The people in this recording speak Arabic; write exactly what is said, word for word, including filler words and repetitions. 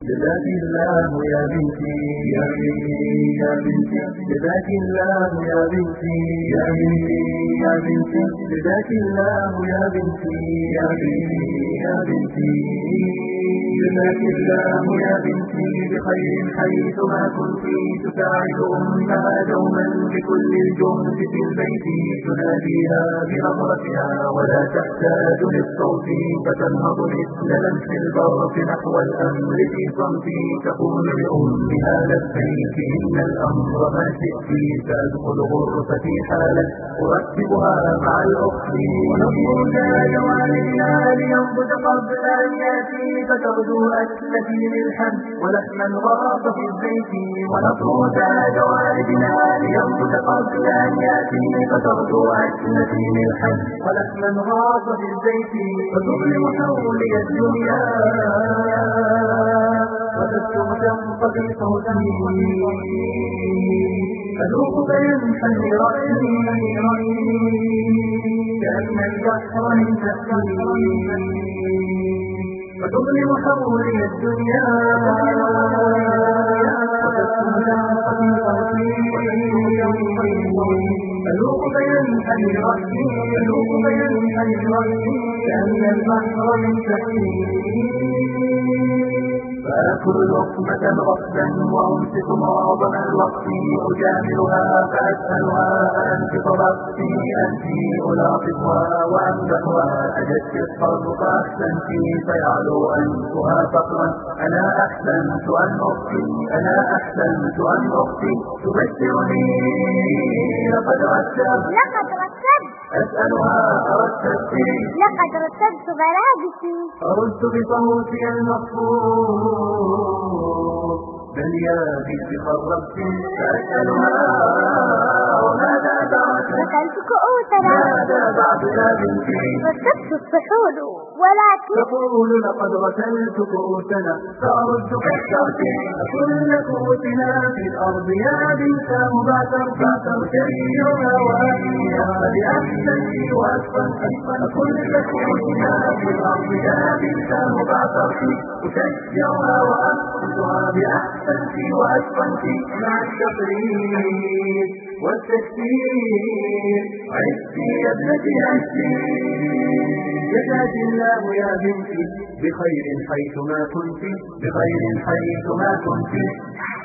جزاك الله يا بنتي يا بنتي يا بنتي جزاك الله يا بنتي يا بنتي يا بنتي جزاك الله يا بنتي يا بنتي يا بنتي جزاك الله يا بنتي بخير حيثما كنت تساعد أمها دوما بكل الجهد في البيت تناديها بنظرتها ولا تحتاج للصوت فتنهض مثل لمس البرق نحو الأمر في صمت تقول لأمها لبيك إن الأمر ما شئت سأدخل غرفتي حالا أرتبها مع الأخت ونظر ذات والدنا لينضج قبل أن يأتي فتغدو أكلتي ملحا ولحما غاص في الزيت ونظر ذات والدنا لينضج قبل أن يأتي فتغدو أكلتي ملحا ولحما غاص في الزيت فتظلم حولي الدنيا وتستغشم قبل صوتي أذوق فينحني رأسي كأن البحر من تحتي فتظلم حولي الدنيا وتستغشم قبل صوتي أذوق فينحني رأسي أذوق فينحني رأسي كأن البحر من تحتي فأكل لقمة غصبا وأمسك معظم الوقت أجاملها فأسألها أنت طلبتي أنت ألاطفها وأمدحها أجدت الصرف أحسنت فيعلو أنفها فقرا أنا أحسنت أن أختي أنا أحسنت أن أختي تبشرني لقد رتبت لقد رتبت أسألها أرتبت لقد رتبت برادتي أرد بصوتي المخفوض بل يا بنت خربت فأسألها وماذا بعد أكلت كؤوسنا ماذا بعد يا بنتي رتبت السحول ولكن تقول لقد غسلت كؤوسنا فأرد كالشرط كل كؤوسنا في الأرض يا بنت مبعثر فأشيرها وأهليها بأحسن وأسفل كل كؤوسنا في الأرض يا بنت مبعثر أشيرها وأخذها بأحسن وأسفل مع التقريب والتكسير عزتي يا ابنتي عزتي جزاك الله يا بنتي بخير حيثما كنت بخير حيثما كنت